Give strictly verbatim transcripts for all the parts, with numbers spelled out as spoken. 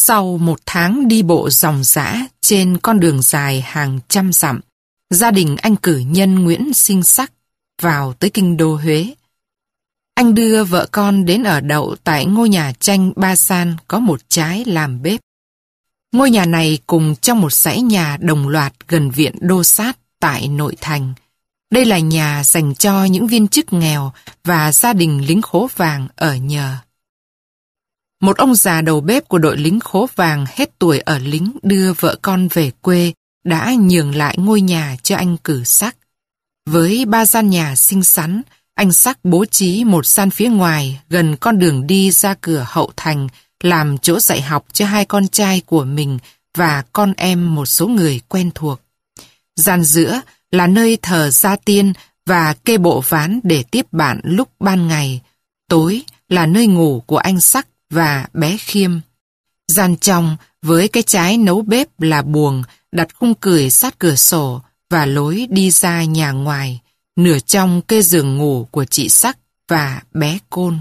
Sau một tháng đi bộ ròng rã trên con đường dài hàng trăm dặm, gia đình anh cử nhân Nguyễn Sinh Sắc vào tới kinh đô Huế. Anh đưa vợ con đến ở đậu tại ngôi nhà tranh ba gian có một trái làm bếp. Ngôi nhà này cùng trong một dãy nhà đồng loạt gần viện đô sát tại nội thành. Đây là nhà dành cho những viên chức nghèo và gia đình lính khố vàng ở nhờ. Một ông già đầu bếp của đội lính khố vàng hết tuổi ở lính đưa vợ con về quê đã nhường lại ngôi nhà cho anh cử Sắc. Với ba gian nhà xinh xắn, anh Sắc bố trí một gian phía ngoài gần con đường đi ra cửa hậu thành làm chỗ dạy học cho hai con trai của mình và con em một số người quen thuộc. Gian giữa là nơi thờ gia tiên và kê bộ ván để tiếp bạn lúc ban ngày. Tối là nơi ngủ của anh Sắc và bé Khiêm. Gian trong với cái trái nấu bếp là buồng đặt khung cửi sát cửa sổ và lối đi ra nhà ngoài, nửa trong kê giường ngủ của chị Sắc và bé Côn.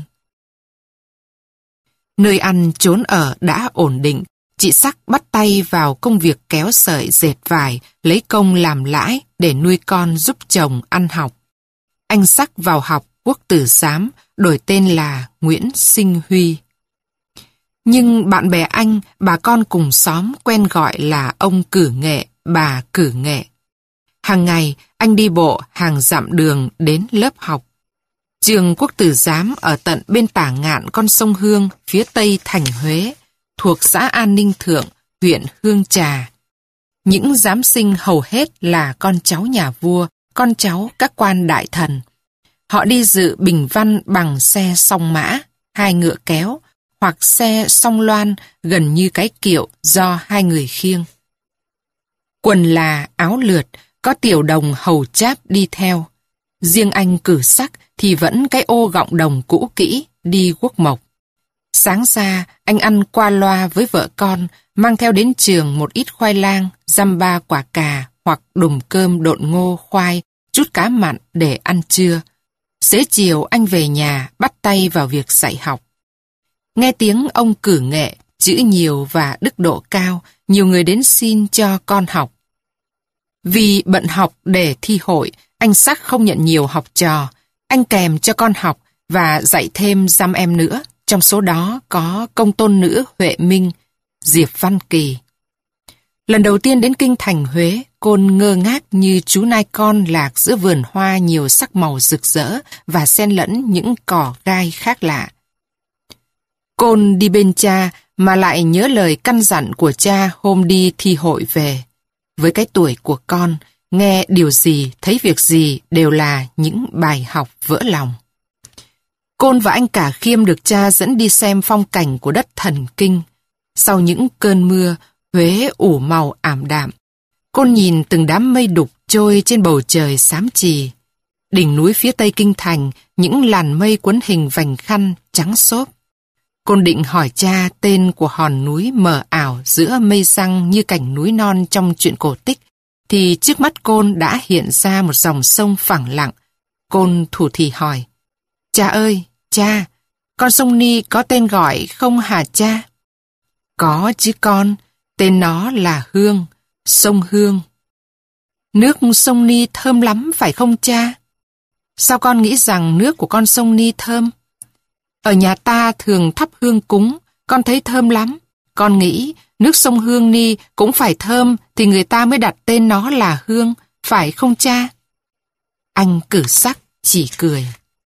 Nơi ăn trốn ở đã ổn định, chị Sắc bắt tay vào công việc kéo sợi dệt vải, lấy công làm lãi để nuôi con giúp chồng ăn học. Anh Sắc vào học quốc tử giám, đổi tên là Nguyễn Sinh Huy. Nhưng bạn bè anh, bà con cùng xóm quen gọi là ông Cử Nghệ, bà Cử Nghệ. Hàng ngày, anh đi bộ hàng dặm đường đến lớp học. Trường quốc tử giám ở tận bên tả ngạn con sông Hương, phía tây thành Huế, thuộc xã An Ninh Thượng, huyện Hương Trà. Những giám sinh hầu hết là con cháu nhà vua, con cháu các quan đại thần. Họ đi dự bình văn bằng xe song mã, hai ngựa kéo, hoặc xe song loan gần như cái kiệu do hai người khiêng. Quần là áo lượt, có tiểu đồng hầu cháp đi theo. Riêng anh Cử Sắc thì vẫn cái ô gọng đồng cũ kỹ đi guốc mộc. Sáng ra anh ăn qua loa với vợ con, mang theo đến trường một ít khoai lang, dăm ba quả cà hoặc đùm cơm độn ngô khoai, chút cá mặn để ăn trưa. Xế chiều anh về nhà bắt tay vào việc dạy học. Nghe tiếng ông Cử Nghệ, chữ nhiều và đức độ cao, nhiều người đến xin cho con học. Vì bận học để thi hội, anh Sắc không nhận nhiều học trò. Anh kèm cho con học và dạy thêm dăm em nữa, trong số đó có công tôn nữ Huệ Minh, Diệp Văn Kỳ. Lần đầu tiên đến kinh thành Huế, Côn ngơ ngác như chú nai con lạc giữa vườn hoa nhiều sắc màu rực rỡ và xen lẫn những cỏ gai khác lạ. Côn đi bên cha mà lại nhớ lời căn dặn của cha hôm đi thi hội về. Với cái tuổi của con, nghe điều gì, thấy việc gì đều là những bài học vỡ lòng. Côn và anh cả Khiêm được cha dẫn đi xem phong cảnh của đất thần kinh. Sau những cơn mưa, Huế ủ màu ảm đạm. Côn nhìn từng đám mây đục trôi trên bầu trời xám chì. Đỉnh núi phía tây kinh thành, những làn mây quấn hình vành khăn trắng xốp. Côn định hỏi cha tên của hòn núi mờ ảo giữa mây răng như cảnh núi non trong truyện cổ tích, thì trước mắt Côn đã hiện ra một dòng sông phẳng lặng. Côn thủ thỉ hỏi, cha ơi, cha, con sông Ni có tên gọi không hả cha? Có chứ con, tên nó là Hương, sông Hương. Nước sông Ni thơm lắm phải không cha? Sao con nghĩ rằng nước của con sông Ni thơm? Ở nhà ta thường thắp hương cúng, con thấy thơm lắm. Con nghĩ nước sông Hương Ni cũng phải thơm thì người ta mới đặt tên nó là Hương, phải không cha? Anh Cử Sắc chỉ cười.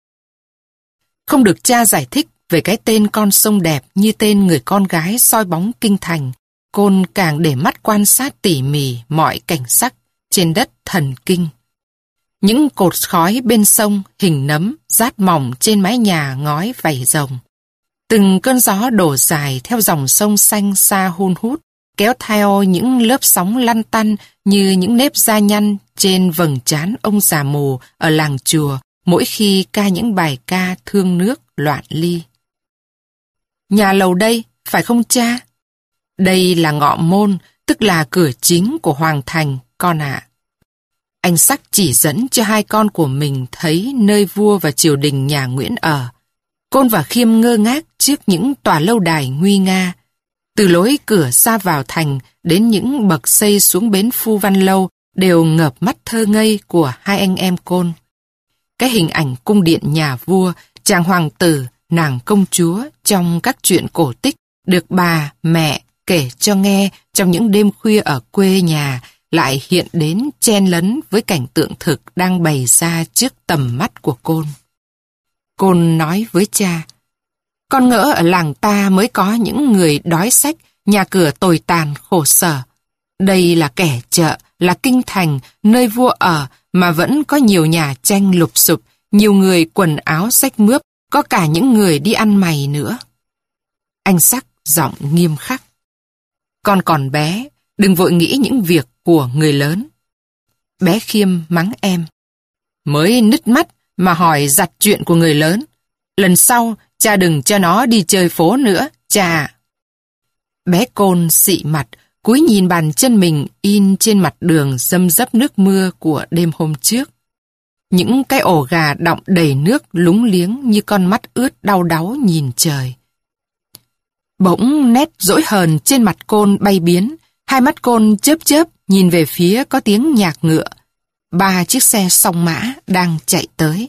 Không được cha giải thích về cái tên con sông đẹp như tên người con gái soi bóng kinh thành, Côn càng để mắt quan sát tỉ mỉ mọi cảnh sắc trên đất thần kinh. Những cột khói bên sông hình nấm rát mỏng trên mái nhà ngói vảy rồng. Từng cơn gió đổ dài theo dòng sông xanh xa hun hút, kéo theo những lớp sóng lăn tăn như những nếp da nhăn trên vầng trán ông già mù ở làng chùa mỗi khi ca những bài ca thương nước loạn ly. Nhà lầu đây, phải không cha? Đây là ngọ môn, tức là cửa chính của Hoàng Thành, con ạ. Anh Sắc chỉ dẫn cho hai con của mình thấy nơi vua và triều đình nhà Nguyễn ở. Côn và Khiêm ngơ ngác trước những tòa lâu đài nguy nga. Từ lối cửa ra vào thành đến những bậc xây xuống bến Phu Văn Lâu đều ngợp mắt thơ ngây của hai anh em Côn. Cái hình ảnh cung điện nhà vua, chàng hoàng tử, nàng công chúa trong các chuyện cổ tích được bà, mẹ kể cho nghe trong những đêm khuya ở quê nhà lại hiện đến chen lấn với cảnh tượng thực đang bày ra trước tầm mắt của Côn. Côn nói với cha, con ngỡ ở làng ta mới có những người đói xách, nhà cửa tồi tàn khổ sở. Đây là kẻ chợ, là kinh thành, nơi vua ở mà vẫn có nhiều nhà tranh lụp xụp, nhiều người quần áo xách mướp, có cả những người đi ăn mày nữa. Anh Sắc giọng nghiêm khắc. Con còn bé, đừng vội nghĩ những việc của người lớn. Bé Khiêm mắng em. Mới nứt mắt mà hỏi giặt chuyện của người lớn. Lần sau, cha đừng cho nó đi chơi phố nữa, cha. Bé Côn xị mặt, cúi nhìn bàn chân mình in trên mặt đường râm rấp nước mưa của đêm hôm trước. Những cái ổ gà đọng đầy nước lúng liếng như con mắt ướt đau đáu nhìn trời. Bỗng nét dỗi hờn trên mặt Côn bay biến, hai mắt Côn chớp chớp nhìn về phía có tiếng nhạc ngựa. Ba chiếc xe song mã đang chạy tới.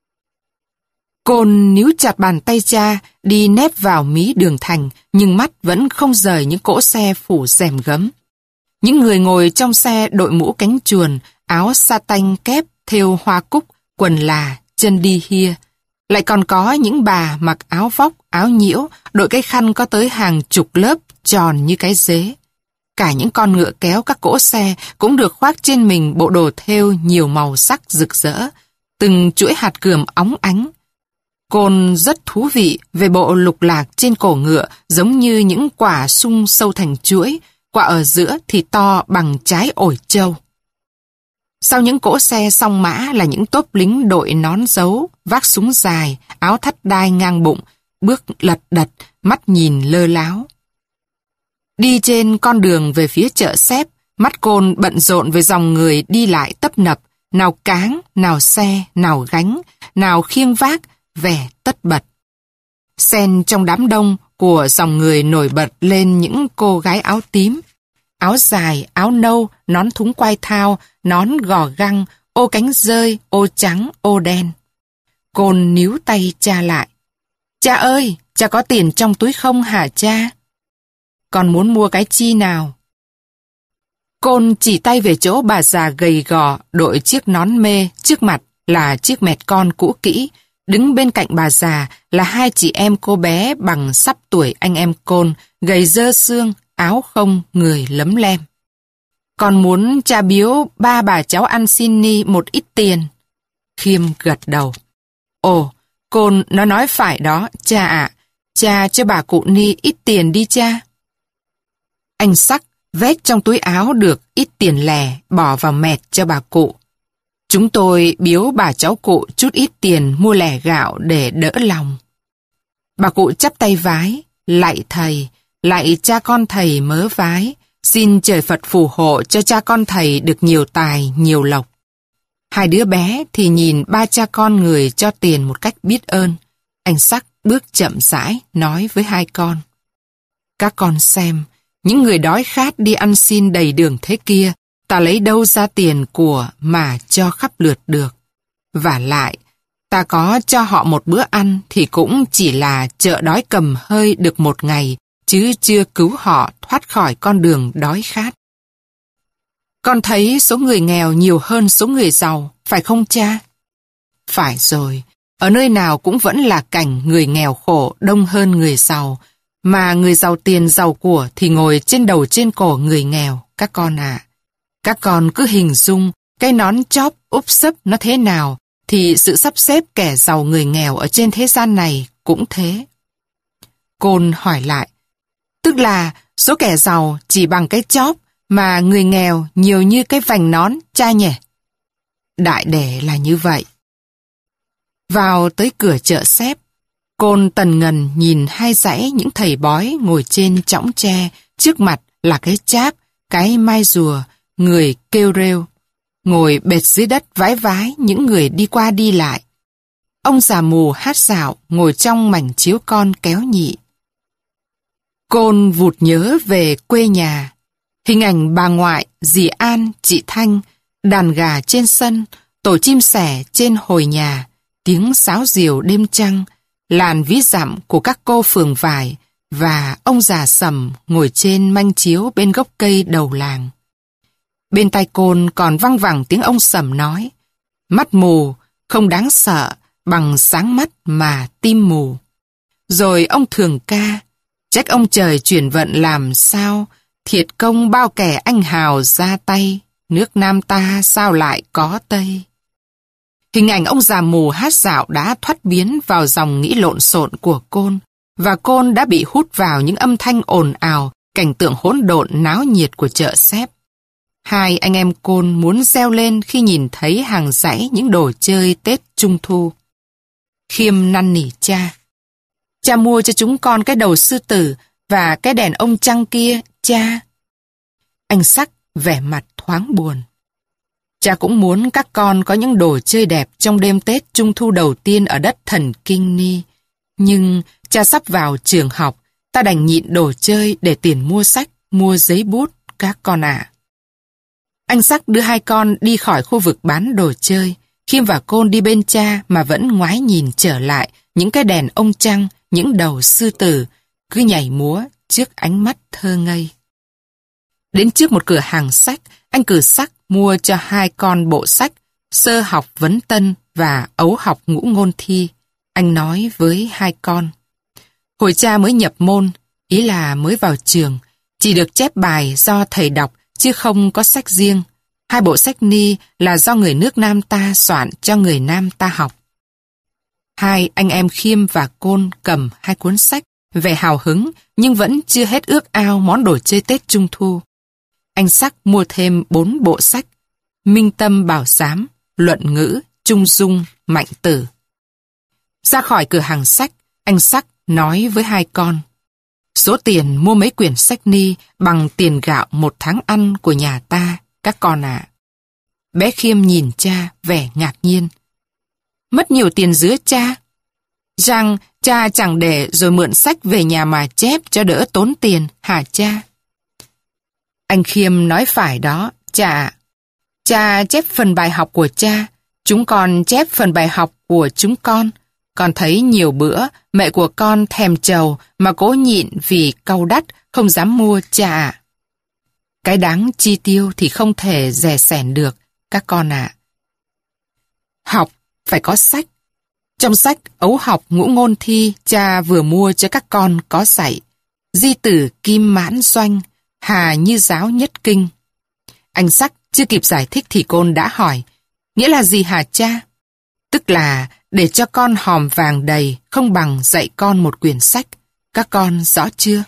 Côn níu chặt bàn tay cha, đi nép vào mí đường thành, nhưng mắt vẫn không rời những cỗ xe phủ rèm gấm. Những người ngồi trong xe đội mũ cánh chuồn, áo sa tanh kép thêu hoa cúc, quần là, chân đi hia. Lại còn có những bà mặc áo vóc, áo nhiễu, đội cái khăn có tới hàng chục lớp, tròn như cái dế. Cả những con ngựa kéo các cỗ xe cũng được khoác trên mình bộ đồ thêu nhiều màu sắc rực rỡ, từng chuỗi hạt cườm óng ánh. Côn rất thú vị về bộ lục lạc trên cổ ngựa giống như những quả sung sâu thành chuỗi, quả ở giữa thì to bằng trái ổi trâu. Sau những cỗ xe song mã là những tốp lính đội nón dấu, vác súng dài, áo thắt đai ngang bụng, bước lật đật, mắt nhìn lơ láo. Đi trên con đường về phía chợ xếp, mắt Côn bận rộn với dòng người đi lại tấp nập, nào cáng, nào xe, nào gánh, nào khiêng vác, vẻ tất bật. Xen trong đám đông của dòng người nổi bật lên những cô gái áo tím, áo dài, áo nâu, nón thúng quai thao, nón gò găng, ô cánh rơi, ô trắng, ô đen. Côn níu tay cha lại. Cha ơi, cha có tiền trong túi không hả cha? Con muốn mua cái chi nào? Côn chỉ tay về chỗ bà già gầy gò đội chiếc nón mê, trước mặt là chiếc mẹt con cũ kỹ, đứng bên cạnh bà già là hai chị em cô bé bằng sắp tuổi anh em Côn, gầy dơ xương, áo không, người lấm lem. Con muốn cha biếu ba bà cháu ăn xin ni một ít tiền. Khiêm gật đầu. Ồ, Côn nó nói phải đó, cha ạ. Cha cho bà cụ Ni ít tiền đi cha. Anh Sắc vét trong túi áo được ít tiền lẻ bỏ vào mẹt cho bà cụ. Chúng tôi biếu bà cháu cụ chút ít tiền mua lẻ gạo để đỡ lòng. Bà cụ chắp tay vái, lạy thầy, lạy cha con thầy mớ vái, xin trời Phật phù hộ cho cha con thầy được nhiều tài, nhiều lộc. Hai đứa bé thì nhìn ba cha con người cho tiền một cách biết ơn. Anh Sắc bước chậm rãi nói với hai con. Các con xem, những người đói khát đi ăn xin đầy đường thế kia, ta lấy đâu ra tiền của mà cho khắp lượt được. Vả lại, ta có cho họ một bữa ăn thì cũng chỉ là chợ đói cầm hơi được một ngày, chứ chưa cứu họ thoát khỏi con đường đói khát. Con thấy số người nghèo nhiều hơn số người giàu, phải không cha? Phải rồi, ở nơi nào cũng vẫn là cảnh người nghèo khổ đông hơn người giàu, mà người giàu tiền giàu của thì ngồi trên đầu trên cổ người nghèo, các con ạ. À. Các con cứ hình dung cái nón chóp úp sấp nó thế nào, thì sự sắp xếp kẻ giàu người nghèo ở trên thế gian này cũng thế. Côn hỏi lại, tức là số kẻ giàu chỉ bằng cái chóp, mà người nghèo nhiều như cái vành nón, cha nhỉ? Đại để là như vậy. Vào tới cửa chợ xếp, Côn tần ngần nhìn hai dãy những thầy bói ngồi trên chõng tre, trước mặt là cái cháp, cái mai rùa, người kêu rêu. Ngồi bệt dưới đất vái vái những người đi qua đi lại. Ông già mù hát dạo ngồi trong mảnh chiếu con kéo nhị. Côn vụt nhớ về quê nhà. Hình ảnh bà ngoại, dì An, chị Thanh, đàn gà trên sân, tổ chim sẻ trên hồi nhà, tiếng sáo diều đêm trăng, làn ví dặm của các cô phường vải và ông già Sầm ngồi trên manh chiếu bên gốc cây đầu làng. Bên tai Côn còn văng vẳng tiếng ông Sầm nói: mắt mù không đáng sợ bằng sáng mắt mà tim mù. Rồi ông thường ca: trách ông trời chuyển vận làm sao, thiệt công bao kẻ anh hào ra tay, nước Nam ta sao lại có Tây. Hình ảnh ông già mù hát dạo đã thoát biến vào dòng nghĩ lộn xộn của Côn, và Côn đã bị hút vào những âm thanh ồn ào, cảnh tượng hỗn độn náo nhiệt của chợ xếp. Hai anh em Côn muốn reo lên khi nhìn thấy hàng dãy những đồ chơi Tết Trung Thu. Khiêm năn nỉ cha: cha mua cho chúng con cái đầu sư tử và cái đèn ông trăng kia, cha. Anh Sắc vẻ mặt thoáng buồn: cha cũng muốn các con có những đồ chơi đẹp trong đêm Tết Trung Thu đầu tiên ở đất thần Kinh Ni. Nhưng cha sắp vào trường học, ta đành nhịn đồ chơi để tiền mua sách, mua giấy bút, các con ạ. Anh Sắc đưa hai con đi khỏi khu vực bán đồ chơi. Khiêm và Côn đi bên cha mà vẫn ngoái nhìn trở lại những cái đèn ông trăng, những đầu sư tử, cứ nhảy múa trước ánh mắt thơ ngây. Đến trước một cửa hàng sách, anh Cử Sắc mua cho hai con bộ sách Sơ học vấn tân và Ấu học ngũ ngôn thi. Anh nói với hai con: hồi cha mới nhập môn, ý là mới vào trường, chỉ được chép bài do thầy đọc chứ không có sách riêng. Hai bộ sách ni là do người nước Nam ta soạn cho người Nam ta học. Hai anh em Khiêm và Côn cầm hai cuốn sách, vẻ hào hứng nhưng vẫn chưa hết ước ao món đồ chơi Tết Trung Thu. Anh Sắc mua thêm bốn bộ sách: Minh Tâm Bảo Giám, Luận Ngữ, Trung Dung, Mạnh Tử. Ra khỏi cửa hàng sách, anh Sắc nói với hai con: số tiền mua mấy quyển sách ni bằng tiền gạo một tháng ăn của nhà ta, các con ạ. Bé Khiêm nhìn cha vẻ ngạc nhiên: mất nhiều tiền dứa cha? Rằng cha chẳng để rồi mượn sách về nhà mà chép cho đỡ tốn tiền hả cha? Anh Khiêm nói phải đó, cha ạ. Cha chép phần bài học của cha, chúng con chép phần bài học của chúng con. Con thấy nhiều bữa mẹ của con thèm trầu mà cố nhịn vì cau đắt không dám mua cha ạ. Cái đáng chi tiêu thì không thể dè sẻn được, các con ạ. Học phải có sách. Trong sách Ấu học ngũ ngôn thi cha vừa mua cho các con có dạy: Di tử Kim Mãn Doanh, Hà Như Giáo Nhất Kinh. Anh Sắc chưa kịp giải thích thì Côn đã hỏi: nghĩa là gì hả cha? Tức là để cho con hòm vàng đầy không bằng dạy con một quyển sách. Các con rõ chưa?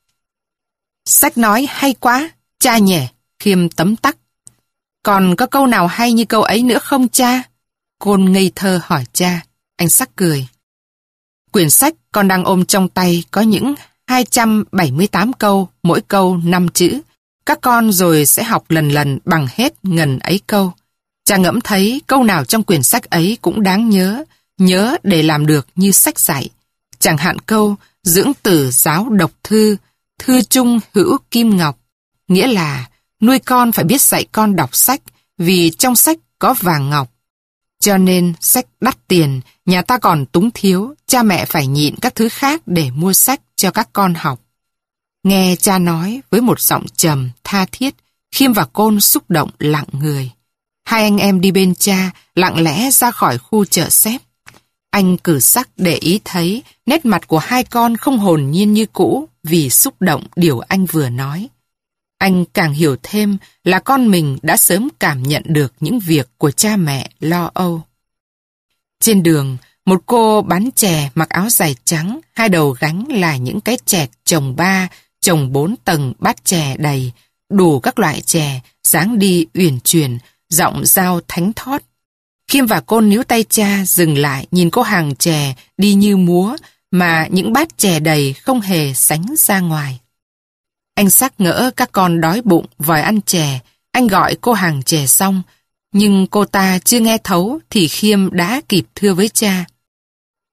Sách nói hay quá, cha nhỉ? Khiêm tấm tắc. Còn có câu nào hay như câu ấy nữa không cha? Côn ngây thơ hỏi cha. Anh Sắc cười. Quyển sách con đang ôm trong tay có những hai trăm bảy mươi tám câu, mỗi câu năm chữ. Các con rồi sẽ học lần lần bằng hết ngần ấy câu. Cha ngẫm thấy câu nào trong quyển sách ấy cũng đáng nhớ, nhớ để làm được như sách dạy. Chẳng hạn câu dưỡng tử giáo độc thư, thư trung hữu kim ngọc. Nghĩa là nuôi con phải biết dạy con đọc sách, vì trong sách có vàng ngọc. Cho nên sách đắt tiền, nhà ta còn túng thiếu, cha mẹ phải nhịn các thứ khác để mua sách cho các con học. Nghe cha nói với một giọng trầm, tha thiết, Khiêm và Côn xúc động lặng người. Hai anh em đi bên cha, lặng lẽ ra khỏi khu chợ xếp. Anh Cử Sắc để ý thấy nét mặt của hai con không hồn nhiên như cũ vì xúc động điều anh vừa nói. Anh càng hiểu thêm là con mình đã sớm cảm nhận được những việc của cha mẹ lo âu. Trên đường, một cô bán chè mặc áo dài trắng, hai đầu gánh là những cái chẹt chồng ba, chồng bốn tầng bát chè đầy, đủ các loại chè, dáng đi uyển chuyển, giọng dao thánh thót. Khiêm và Côn níu tay cha dừng lại nhìn cô hàng chè đi như múa mà những bát chè đầy không hề sánh ra ngoài. Anh Sắc ngỡ các con đói bụng vòi ăn chè, anh gọi cô hàng chè xong, nhưng cô ta chưa nghe thấu thì Khiêm đã kịp thưa với cha.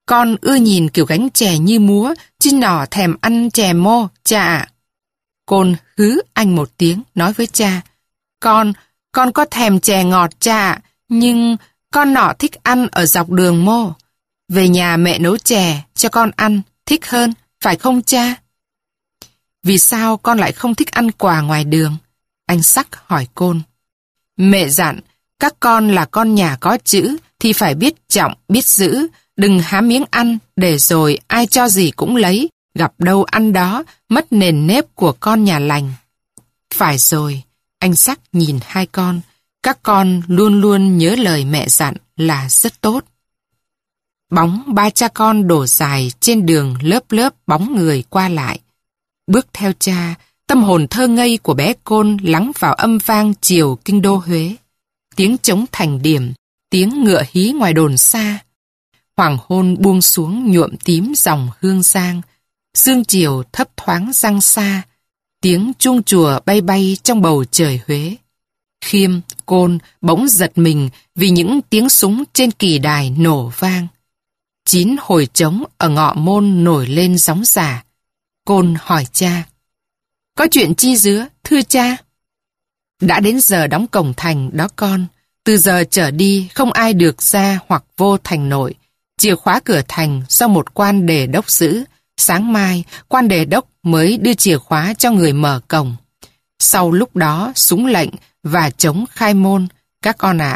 Con ưa nhìn kiểu gánh chè như múa, chứ nỏ thèm ăn chè mô, cha ạ. Côn hứ anh một tiếng, nói với cha. Con, con có thèm chè ngọt cha ạ, nhưng con nọ thích ăn ở dọc đường mô. Về nhà mẹ nấu chè cho con ăn, thích hơn, phải không cha? Vì sao con lại không thích ăn quà ngoài đường? Anh Sắc hỏi Côn. Mẹ dặn, các con là con nhà có chữ thì phải biết trọng, biết giữ, đừng há miếng ăn để rồi ai cho gì cũng lấy, gặp đâu ăn đó, mất nền nếp của con nhà lành. Phải rồi, anh Sắc nhìn hai con, các con luôn luôn nhớ lời mẹ dặn là rất tốt. Bóng ba cha con đổ dài trên đường lớp lớp bóng người qua lại. Bước theo cha, tâm hồn thơ ngây của bé Côn lắng vào âm vang chiều kinh đô Huế. Tiếng trống thành điểm, tiếng ngựa hí ngoài đồn xa. Hoàng hôn buông xuống nhuộm tím dòng hương giang. Sương chiều thấp thoáng răng xa. Tiếng chuông chùa bay bay trong bầu trời Huế. Khiêm, Côn bỗng giật mình vì những tiếng súng trên kỳ đài nổ vang. Chín hồi trống ở ngọ môn nổi lên gióng giả. Côn hỏi cha. Có chuyện chi dứa, thưa cha? Đã đến giờ đóng cổng thành đó con. Từ giờ trở đi không ai được ra hoặc vô thành nội. Chìa khóa cửa thành do một quan đề đốc giữ. Sáng mai, quan đề đốc mới đưa chìa khóa cho người mở cổng. Sau lúc đó, súng lệnh và trống khai môn, các con ạ.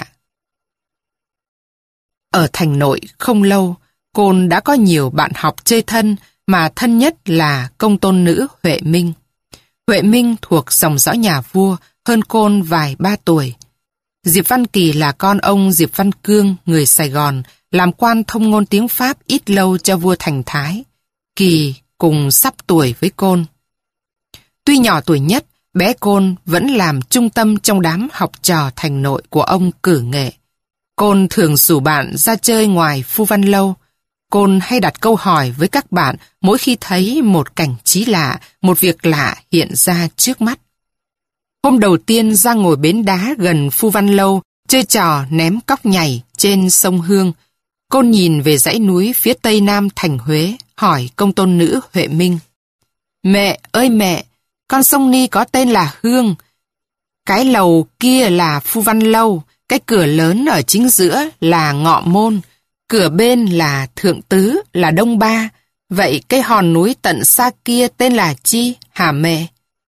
Ở thành nội không lâu, Côn đã có nhiều bạn học chơi thân, mà thân nhất là công tôn nữ Huệ Minh. Huệ Minh thuộc dòng dõi nhà vua, hơn Côn vài ba tuổi. Diệp Văn Kỳ là con ông Diệp Văn Cương, người Sài Gòn, làm quan thông ngôn tiếng Pháp ít lâu cho vua Thành Thái. Kỳ cùng sắp tuổi với Côn. Tuy nhỏ tuổi nhất, bé Côn vẫn làm trung tâm trong đám học trò thành nội của ông Cử Nghệ. Côn thường rủ bạn ra chơi ngoài Phu Văn Lâu. Côn hay đặt câu hỏi với các bạn mỗi khi thấy một cảnh trí lạ, một việc lạ hiện ra trước mắt. Hôm đầu tiên ra ngồi bến đá gần Phu Văn Lâu, chơi trò ném cóc nhảy trên sông Hương. Côn nhìn về dãy núi phía tây nam thành Huế, hỏi công tôn nữ Huệ Minh. Mẹ ơi mẹ, con sông Ni có tên là Hương. Cái lầu kia là Phu Văn Lâu, cái cửa lớn ở chính giữa là Ngọ Môn, cửa bên là Thượng Tứ, là Đông Ba. Vậy cái hòn núi tận xa kia tên là chi, hả mẹ?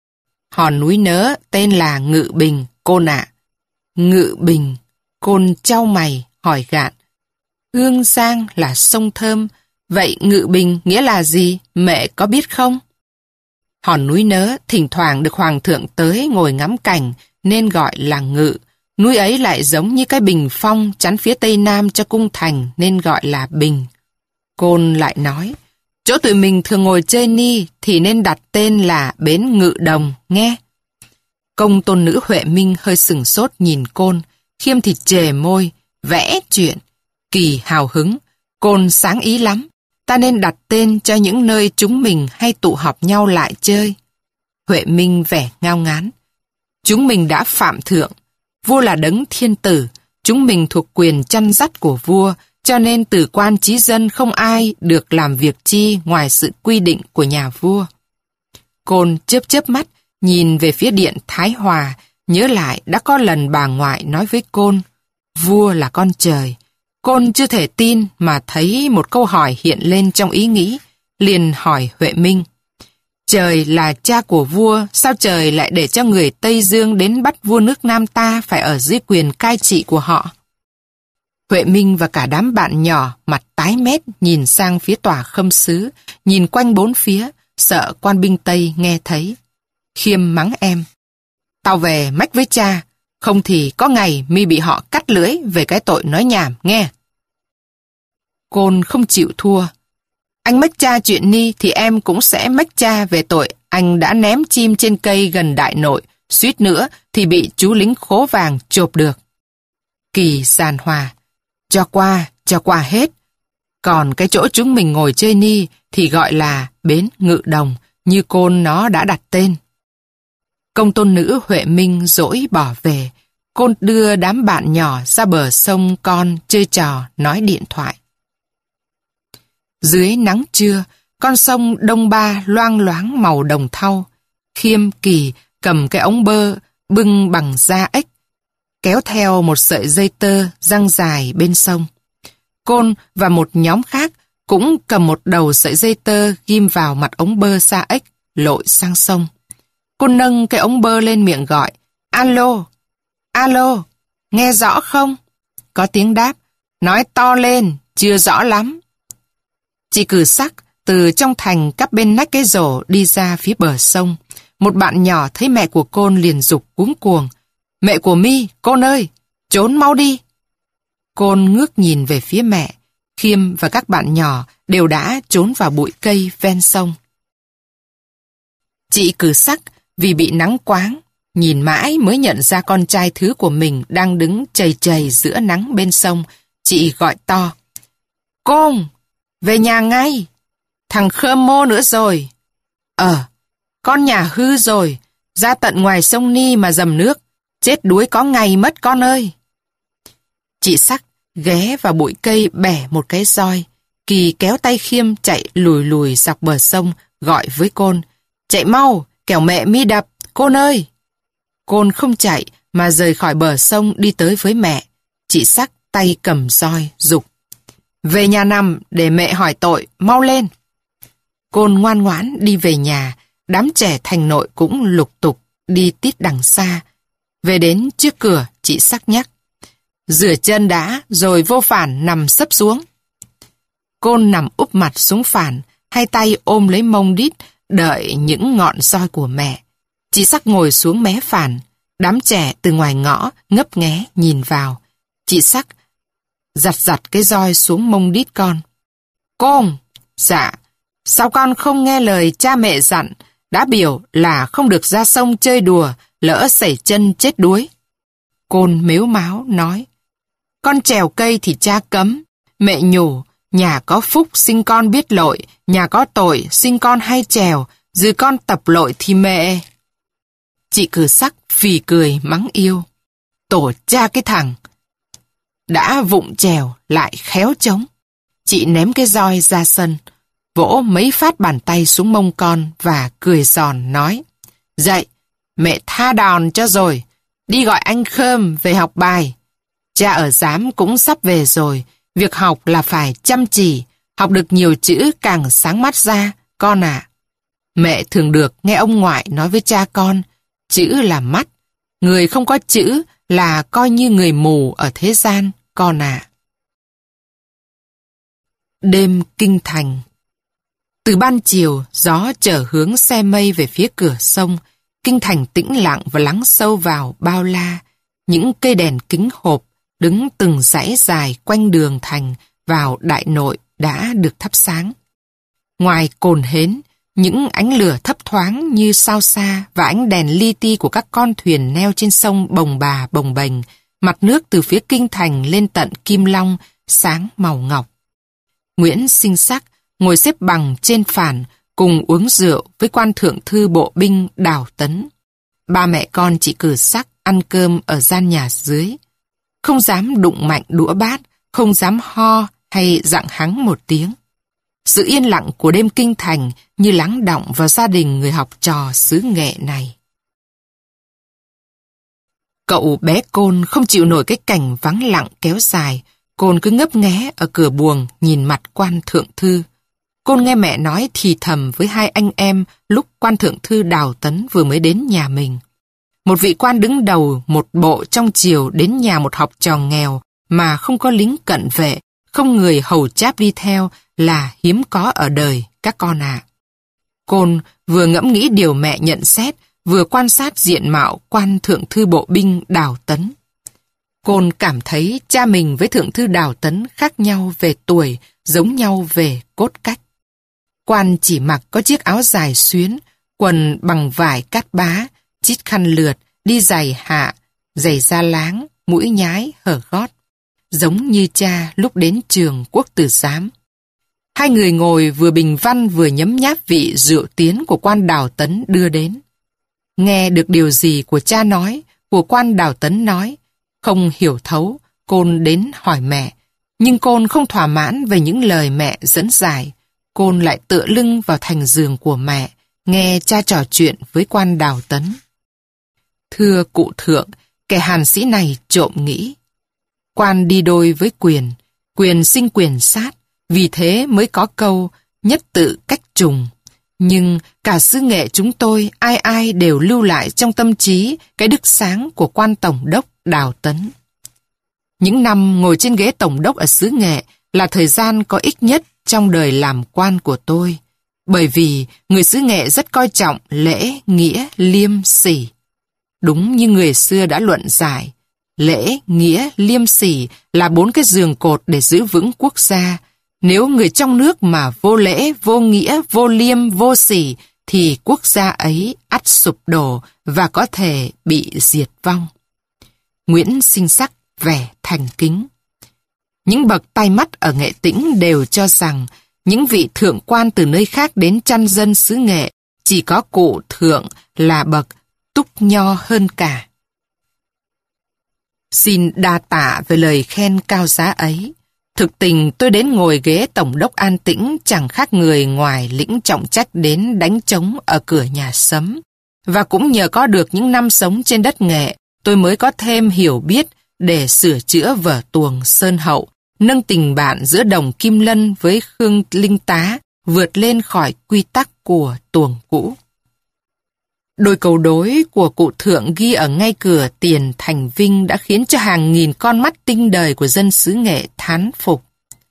Hòn núi nớ tên là Ngự Bình, Côn ạ. Ngự Bình, Côn chau mày, hỏi gạn. Hương Giang là sông thơm, vậy Ngự Bình nghĩa là gì, mẹ có biết không? Hòn núi nớ thỉnh thoảng được hoàng thượng tới ngồi ngắm cảnh nên gọi là Ngự. Núi ấy lại giống như cái bình phong chắn phía tây nam cho cung thành nên gọi là Bình. Côn lại nói, chỗ tụi mình thường ngồi chơi ni thì nên đặt tên là bến Ngự Đồng, nghe. Công tôn nữ Huệ Minh hơi sửng sốt nhìn Côn, Khiêm thì chề môi, vẽ chuyện. Kỳ hào hứng, Côn sáng ý lắm, ta nên đặt tên cho những nơi chúng mình hay tụ họp nhau lại chơi. Huệ Minh vẻ ngao ngán. Chúng mình đã phạm thượng, vua là đấng thiên tử, chúng mình thuộc quyền chăn dắt của vua, cho nên từ quan chí dân không ai được làm việc chi ngoài sự quy định của nhà vua. Côn chớp chớp mắt, nhìn về phía điện Thái Hòa, nhớ lại đã có lần bà ngoại nói với Côn, vua là con trời. Côn chưa thể tin mà thấy một câu hỏi hiện lên trong ý nghĩ, liền hỏi Huệ Minh. Trời là cha của vua, sao trời lại để cho người Tây Dương đến bắt vua nước Nam ta phải ở dưới quyền cai trị của họ? Huệ Minh và cả đám bạn nhỏ mặt tái mét nhìn sang phía tòa khâm sứ, nhìn quanh bốn phía, sợ quan binh Tây nghe thấy. Khiêm mắng em. Tao về mách với cha, không thì có ngày mi bị họ cắt lưỡi về cái tội nói nhảm, nghe. Côn không chịu thua. Anh mách cha chuyện ni thì em cũng sẽ mách cha về tội anh đã ném chim trên cây gần đại nội, suýt nữa thì bị chú lính khố vàng chộp được. Kỳ giàn hòa. Cho qua, cho qua hết. Còn cái chỗ chúng mình ngồi chơi ni thì gọi là bến Ngự Đồng, như Côn nó đã đặt tên. Công tôn nữ Huệ Minh dỗi bỏ về. Côn đưa đám bạn nhỏ ra bờ sông con chơi trò nói điện thoại. Dưới nắng trưa, con sông Đông Ba loang loáng màu đồng thau. Khiêm, Kỳ cầm cái ống bơ bưng bằng da ếch, kéo theo một sợi dây tơ giăng dài bên sông. Côn và một nhóm khác cũng cầm một đầu sợi dây tơ ghim vào mặt ống bơ da ếch, lội sang sông. Côn nâng cái ống bơ lên miệng gọi, alo, alo, nghe rõ không? Có tiếng đáp, nói to lên, chưa rõ lắm. Chị Cử Sắc từ trong thành cắp bên nách cái rổ đi ra phía bờ sông. Một bạn nhỏ thấy mẹ của Côn liền giục cuống cuồng, mẹ của mi, Côn ơi, trốn mau đi. Côn ngước nhìn về phía mẹ, Khiêm và các bạn nhỏ đều đã trốn vào bụi cây ven sông. Chị Cử Sắc vì bị nắng quáng, nhìn mãi mới nhận ra con trai thứ của mình đang đứng chầy chầy giữa nắng bên sông. Chị gọi to, Côn, về nhà ngay, thằng Khơm Mô nữa rồi. Ờ, con nhà hư rồi, ra tận ngoài sông Ni mà dầm nước, chết đuối có ngày mất con ơi. Chị Sắc ghé vào bụi cây bẻ một cái roi. Kỳ kéo tay Khiêm chạy lùi lùi dọc bờ sông, gọi với Côn, chạy mau, kẻo mẹ mi đập, Côn ơi. Côn không chạy mà rời khỏi bờ sông đi tới với mẹ. Chị Sắc tay cầm roi, giục, về nhà nằm để mẹ hỏi tội, mau lên. Côn ngoan ngoãn đi về nhà, đám trẻ thành nội cũng lục tục đi tít đằng xa. Về đến trước cửa, chị Sắc nhắc, rửa chân đã rồi vô phản nằm sấp xuống. Côn nằm úp mặt xuống phản, hai tay ôm lấy mông đít, đợi những ngọn roi của mẹ. Chị Sắc ngồi xuống mé phản, đám trẻ từ ngoài ngõ ngấp nghé nhìn vào. Chị Sắc giặt giặt cái roi xuống mông đít con. Côn, dạ, sao con không nghe lời cha mẹ dặn, đã biểu là không được ra sông chơi đùa, lỡ sẩy chân chết đuối. Côn mếu máo nói, con trèo cây thì cha cấm, mẹ nhủ, nhà có phúc sinh con biết lội, nhà có tội sinh con hay trèo, dư con tập lội thì mẹ. Chị Cử Sắc phì cười mắng yêu, tổ cha cái thằng, đã vụng trèo lại khéo trống. Chị ném cái roi ra sân, vỗ mấy phát bàn tay xuống mông con và cười giòn nói, dậy, mẹ tha đòn cho rồi, đi gọi anh Khơm về học bài. Cha ở giám cũng sắp về rồi, việc học là phải chăm chỉ, học được nhiều chữ càng sáng mắt ra, con ạ. Mẹ thường được nghe ông ngoại nói với cha con, chữ là mắt, người không có chữ là coi như người mù ở thế gian, con ạ. Đêm kinh thành. Từ ban chiều, gió chở hướng xe mây về phía cửa sông, kinh thành tĩnh lặng và lắng sâu vào bao la. Những cây đèn kính hộp đứng từng dãy dài quanh đường thành vào đại nội đã được thắp sáng. Ngoài cồn hến, những ánh lửa thấp thoáng như sao xa và ánh đèn li ti của các con thuyền neo trên sông bồng bà bồng bềnh, mặt nước từ phía kinh thành lên tận Kim Long sáng màu ngọc. Nguyễn Sinh Sắc ngồi xếp bằng trên phản cùng uống rượu với quan thượng thư bộ binh Đào Tấn. Ba mẹ con chị Cử Sắc ăn cơm ở gian nhà dưới. Không dám đụng mạnh đũa bát, không dám ho hay dặng hắng một tiếng. Sự yên lặng của đêm kinh thành như lắng đọng vào gia đình người học trò xứ Nghệ này. Cậu bé Côn không chịu nổi cái cảnh vắng lặng kéo dài. Côn cứ ngấp nghé ở cửa buồng nhìn mặt quan thượng thư. Côn nghe mẹ nói thì thầm với hai anh em lúc quan thượng thư Đào Tấn vừa mới đến nhà mình. Một vị quan đứng đầu một bộ trong triều đến nhà một học trò nghèo mà không có lính cận vệ, không người hầu cháp đi theo là hiếm có ở đời, các con ạ. À. Côn vừa ngẫm nghĩ điều mẹ nhận xét, vừa quan sát diện mạo quan thượng thư bộ binh Đào Tấn. Côn cảm thấy cha mình với thượng thư Đào Tấn khác nhau về tuổi, giống nhau về cốt cách. Quan chỉ mặc có chiếc áo dài xuyến, quần bằng vải cát bá, chít khăn lượt, đi giày hạ, giày da láng, mũi nhái, hở gót. Giống như cha lúc đến trường Quốc Tử Giám. Hai người ngồi vừa bình văn vừa nhấm nháp vị rượu tiến của quan Đào Tấn đưa đến. Nghe được điều gì của cha nói, của quan Đào Tấn nói, không hiểu thấu, Côn đến hỏi mẹ, Nhưng Côn không thỏa mãn về những lời mẹ dẫn giải. Côn lại tựa lưng vào thành giường của mẹ, nghe cha trò chuyện với quan Đào Tấn. Thưa cụ thượng, kẻ hàn sĩ này trộm nghĩ. Quan đi đôi với quyền, quyền sinh quyền sát, vì thế mới có câu nhất tự cách trùng. Nhưng cả xứ Nghệ chúng tôi ai ai đều lưu lại trong tâm trí cái đức sáng của quan tổng đốc Đào Tấn. Những năm ngồi trên ghế tổng đốc ở xứ Nghệ là thời gian có ích nhất trong đời làm quan của tôi, bởi vì người xứ Nghệ rất coi trọng lễ, nghĩa, liêm, sỉ. Đúng như người xưa đã luận giải, lễ, nghĩa, liêm, sỉ là bốn cái giường cột để giữ vững quốc gia. Nếu người trong nước mà vô lễ, vô nghĩa, vô liêm, vô sỉ, thì quốc gia ấy ắt sụp đổ và có thể bị diệt vong. Nguyễn Sinh Sắc vẻ thành kính. Những bậc tay mắt ở Nghệ Tĩnh đều cho rằng những vị thượng quan từ nơi khác đến chăn dân xứ Nghệ chỉ có cụ thượng là bậc túc nho hơn cả. Xin đa tạ về lời khen cao giá ấy. Thực tình tôi đến ngồi ghế tổng đốc An Tĩnh chẳng khác người ngoài lĩnh trọng trách đến đánh trống ở cửa nhà Sấm. Và cũng nhờ có được những năm sống trên đất Nghệ, tôi mới có thêm hiểu biết để sửa chữa vở tuồng Sơn Hậu, nâng tình bạn giữa Đồng Kim Lân với Khương Linh Tá vượt lên khỏi quy tắc của tuồng cũ. Đôi câu đối của cụ thượng ghi ở ngay cửa tiền thành Vinh đã khiến cho hàng nghìn con mắt tinh đời của dân xứ Nghệ thán phục.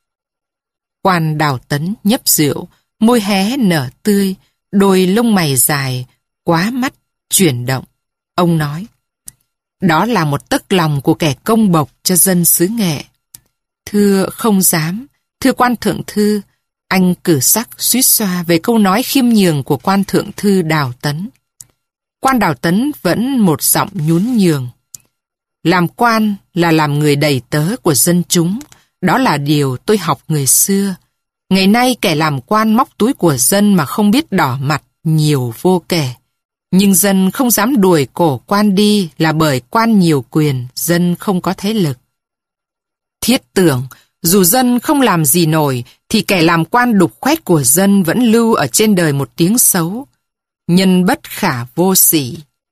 Quan Đào Tấn nhấp rượu, môi hé nở tươi, đôi lông mày dài, quá mắt, chuyển động. Ông nói, đó là một tấc lòng của kẻ công bộc cho dân xứ Nghệ. Thưa không dám, thưa quan thượng thư, anh Cử Sắc suýt xoa về câu nói khiêm nhường của quan thượng thư Đào Tấn. Quan Đào Tấn vẫn một giọng nhún nhường. Làm quan là làm người đầy tớ của dân chúng, đó là điều tôi học người xưa. Ngày nay kẻ làm quan móc túi của dân mà không biết đỏ mặt nhiều vô kể. Nhưng dân không dám đuổi cổ quan đi là bởi quan nhiều quyền, dân không có thế lực. Thiết tưởng, dù dân không làm gì nổi, thì kẻ làm quan đục khoét của dân vẫn lưu ở trên đời một tiếng xấu. Nhân bất khả vô sỉ.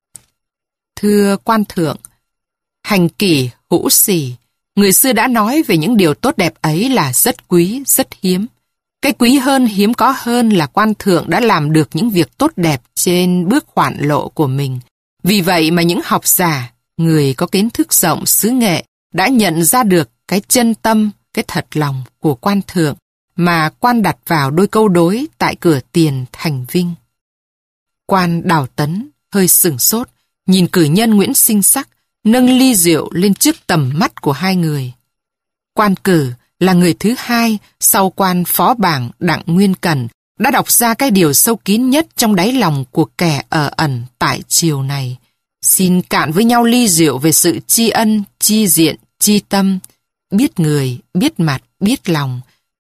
Thưa quan thượng, hành kỷ hữu sỉ, người xưa đã nói về những điều tốt đẹp ấy là rất quý, rất hiếm. Cái quý hơn, hiếm có hơn là quan thượng đã làm được những việc tốt đẹp trên bước hoạn lộ của mình. Vì vậy mà những học giả, người có kiến thức rộng xứ Nghệ đã nhận ra được cái chân tâm, cái thật lòng của quan thượng mà quan đặt vào đôi câu đối tại cửa tiền thành Vinh. Quan Đào Tấn hơi sửng sốt, nhìn cử nhân Nguyễn Sinh Sắc, nâng ly rượu lên trước tầm mắt của hai người. Quan Cử là người thứ hai sau quan phó bảng Đặng Nguyên Cẩn đã đọc ra cái điều sâu kín nhất trong đáy lòng của kẻ ở ẩn tại triều này. Xin cạn với nhau ly rượu về sự tri ân, chi diện, chi tâm, biết người, biết mặt, biết lòng.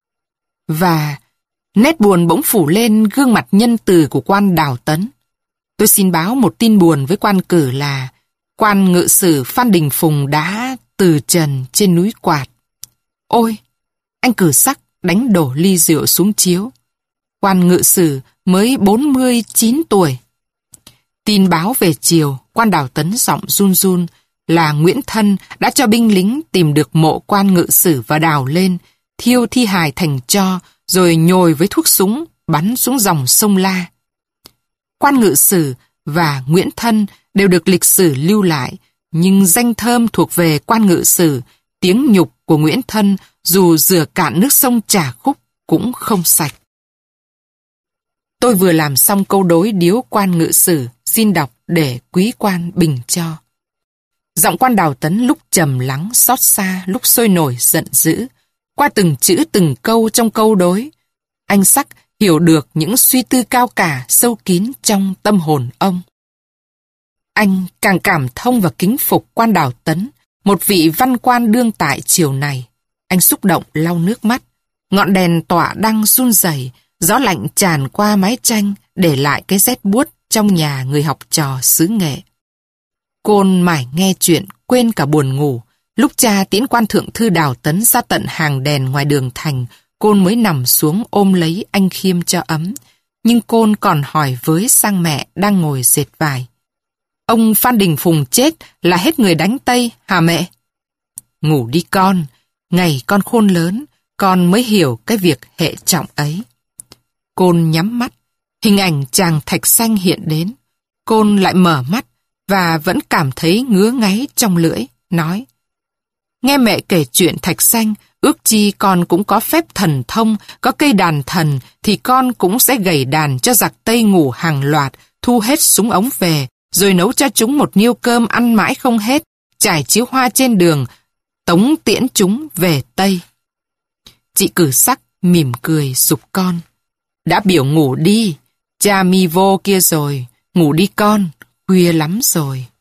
Và nét buồn bỗng phủ lên gương mặt nhân từ của quan Đào Tấn. Tôi xin báo một tin buồn với quan Cử là quan ngự sử Phan Đình Phùng đã từ trần trên núi Quạt. Ôi, anh Cử Sắc đánh đổ ly rượu xuống chiếu. Quan ngự sử mới bốn mươi chín tuổi. Tin báo về chiều, quan Đào Tấn giọng run run là Nguyễn Thân đã cho binh lính tìm được mộ quan ngự sử và đào lên, thiêu thi hài thành tro, rồi nhồi với thuốc súng, bắn xuống dòng sông La. Quan ngự sử và Nguyễn Thân đều được lịch sử lưu lại, nhưng danh thơm thuộc về quan ngự sử, tiếng nhục của Nguyễn Thân dù rửa cạn nước sông Trà Khúc cũng không sạch. Tôi vừa làm xong câu đối điếu quan ngự sử, xin đọc để quý quan bình cho. Giọng quan Đào Tấn lúc trầm lắng xót xa, lúc sôi nổi giận dữ. Qua từng chữ từng câu trong câu đối, anh Sắc hiểu được những suy tư cao cả sâu kín trong tâm hồn ông. Anh càng cảm thông và kính phục quan Đào Tấn, một vị văn quan đương tại triều này. Anh xúc động lau nước mắt, ngọn đèn tỏa đang run rẩy, gió lạnh tràn qua mái tranh để lại cái rét buốt trong nhà người học trò xứ Nghệ. Côn mải nghe chuyện quên cả buồn ngủ, Lúc cha tiễn quan thượng thư Đào Tấn ra tận hàng đèn ngoài đường thành, Côn mới nằm xuống ôm lấy anh Khiêm cho ấm. Nhưng Côn còn hỏi với sang mẹ đang ngồi dệt vải. Ông Phan Đình Phùng chết là hết người đánh Tây hả mẹ? Ngủ đi con, ngày con khôn lớn, con mới hiểu cái việc hệ trọng ấy. Côn nhắm mắt, hình ảnh chàng Thạch Sanh hiện đến. Côn lại mở mắt và vẫn cảm thấy ngứa ngáy trong lưỡi, nói: Nghe mẹ kể chuyện Thạch Sanh, ước chi con cũng có phép thần thông, có cây đàn thần thì con cũng sẽ gảy đàn cho giặc Tây ngủ hàng loạt, thu hết súng ống về, rồi nấu cho chúng một niêu cơm ăn mãi không hết, trải chiếu hoa trên đường, tống tiễn chúng về Tây. Chị Cử Sắc mỉm cười giục con: Đã biểu ngủ đi, cha mi vô kia rồi, ngủ đi con, khuya lắm rồi.